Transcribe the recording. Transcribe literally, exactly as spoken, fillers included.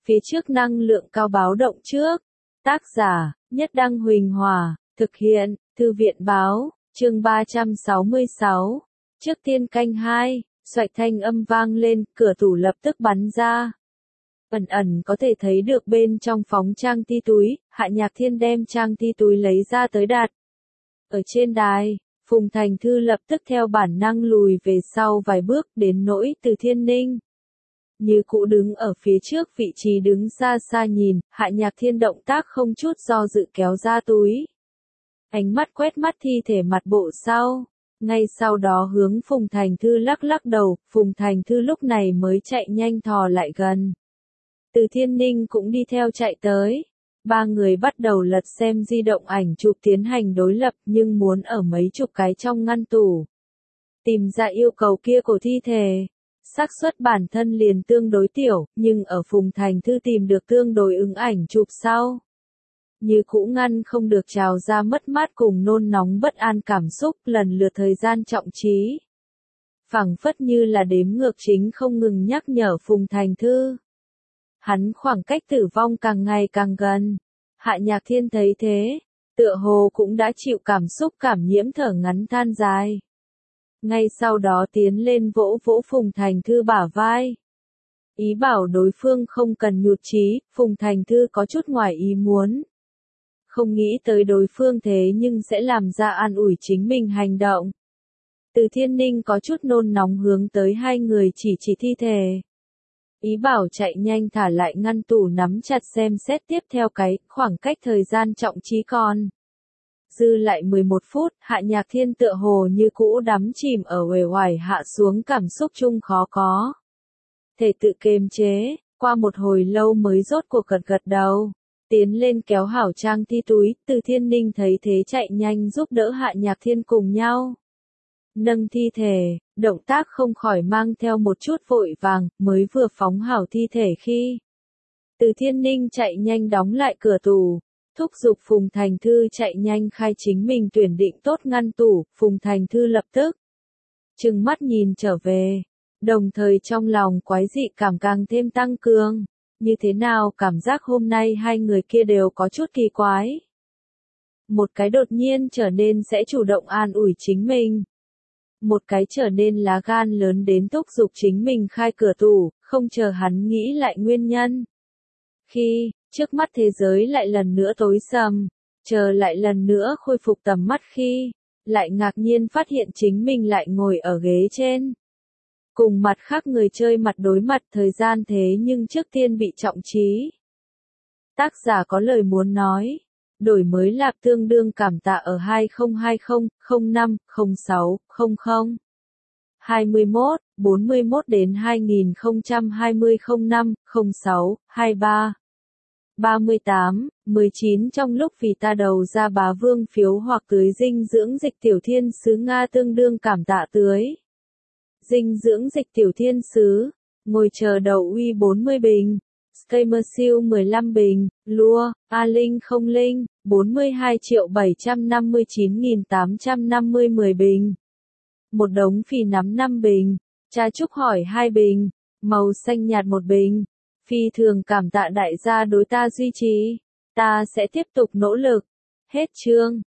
phía trước năng lượng cao báo động trước. Tác giả, Nhất Đăng Huỳnh Hòa, thực hiện, Thư viện Báo, chương ba trăm sáu mươi sáu. Trước tiên canh hai, xoạch thanh âm vang lên, cửa tủ lập tức bắn ra. Ẩn ẩn có thể thấy được bên trong phóng trang ti túi, Hạ Nhạc Thiên đem trang ti túi lấy ra tới đặt. Ở trên đài, Phùng Thành Thư lập tức theo bản năng lùi về sau vài bước, đến nỗi Từ Thiên Ninh. Như cũ đứng ở phía trước vị trí đứng xa xa nhìn, Hạ Nhạc Thiên động tác không chút do dự kéo ra túi. Ánh mắt quét mắt thi thể mặt bộ sau, ngay sau đó hướng Phùng Thành Thư lắc lắc đầu, Phùng Thành Thư lúc này mới chạy nhanh thò lại gần. Từ Thiên Ninh cũng đi theo chạy tới. Ba người bắt đầu lật xem di động ảnh chụp tiến hành đối lập nhưng muốn ở mấy chục cái trong ngăn tủ. Tìm ra yêu cầu kia của thi thể. Xác suất bản thân liền tương đối tiểu, nhưng ở Phùng Thành Thư tìm được tương đối ứng ảnh chụp sau. Như cũ ngăn không được trào ra mất mát cùng nôn nóng bất an cảm xúc lần lượt thời gian trọng trí. Phảng phất như là đếm ngược chính không ngừng nhắc nhở Phùng Thành Thư. Hắn khoảng cách tử vong càng ngày càng gần. Hạ Nhạc Thiên thấy thế, tựa hồ cũng đã chịu cảm xúc cảm nhiễm thở ngắn than dài. Ngay sau đó tiến lên vỗ vỗ Phùng Thành Thư bả vai. Ý bảo đối phương không cần nhụt chí, Phùng Thành Thư có chút ngoài ý muốn. Không nghĩ tới đối phương thế nhưng sẽ làm ra an ủi chính mình hành động. Từ Thiên Ninh có chút nôn nóng hướng tới hai người chỉ chỉ thi thể. Ý bảo chạy nhanh thả lại ngăn tủ nắm chặt xem xét tiếp theo cái khoảng cách thời gian trọng trí còn. Dư lại mười một phút, Hạ Nhạc Thiên tựa hồ như cũ đắm chìm ở uể oải hạ xuống cảm xúc chung khó có. Thể tự kiềm chế, qua một hồi lâu mới rốt cuộc gật gật đầu. Tiến lên kéo hảo trang thi túi, Từ Thiên Ninh thấy thế chạy nhanh giúp đỡ Hạ Nhạc Thiên cùng nhau. Nâng thi thể, động tác không khỏi mang theo một chút vội vàng, mới vừa phóng hảo thi thể khi. Từ Thiên Ninh chạy nhanh đóng lại cửa tủ, thúc giục Phùng Thành Thư chạy nhanh khai chính mình tuyển định tốt ngăn tủ, Phùng Thành Thư lập tức trừng mắt nhìn trở về, đồng thời trong lòng quái dị cảm càng thêm tăng cường, như thế nào cảm giác hôm nay hai người kia đều có chút kỳ quái. Một cái đột nhiên trở nên sẽ chủ động an ủi chính mình. Một cái trở nên lá gan lớn đến thúc giục chính mình khai cửa tủ, không chờ hắn nghĩ lại nguyên nhân. Khi, trước mắt thế giới lại lần nữa tối sầm, chờ lại lần nữa khôi phục tầm mắt khi, lại ngạc nhiên phát hiện chính mình lại ngồi ở ghế trên. Cùng mặt khác người chơi mặt đối mặt thời gian thế nhưng trước tiên bị trọng trí. Tác giả có lời muốn nói. Đổi mới lạp tương đương cảm tạ ở hai không hai không, không năm, không sáu, không không. hai mươi mốt, bốn mươi mốt đến hai nghìn không trăm hai mươi không năm, không sáu, hai ba. ba mươi tám, mười chín trong lúc vì ta đầu ra bá vương phiếu hoặc tưới dinh dưỡng dịch tiểu thiên sứ Nga tương đương cảm tạ tưới. Dinh dưỡng dịch tiểu thiên sứ, ngồi chờ đậu uy bốn mươi bình. Skamersill mười lăm bình, Lua, A Linh không linh, bốn mươi hai triệu bảy trăm năm mươi chín nghìn tám trăm năm mươi mười bình. Một đống phì nắm năm bình, Cha Trúc hỏi hai bình, màu xanh nhạt một bình. Phi thường cảm tạ đại gia đối ta duy trì, ta sẽ tiếp tục nỗ lực. Hết chương.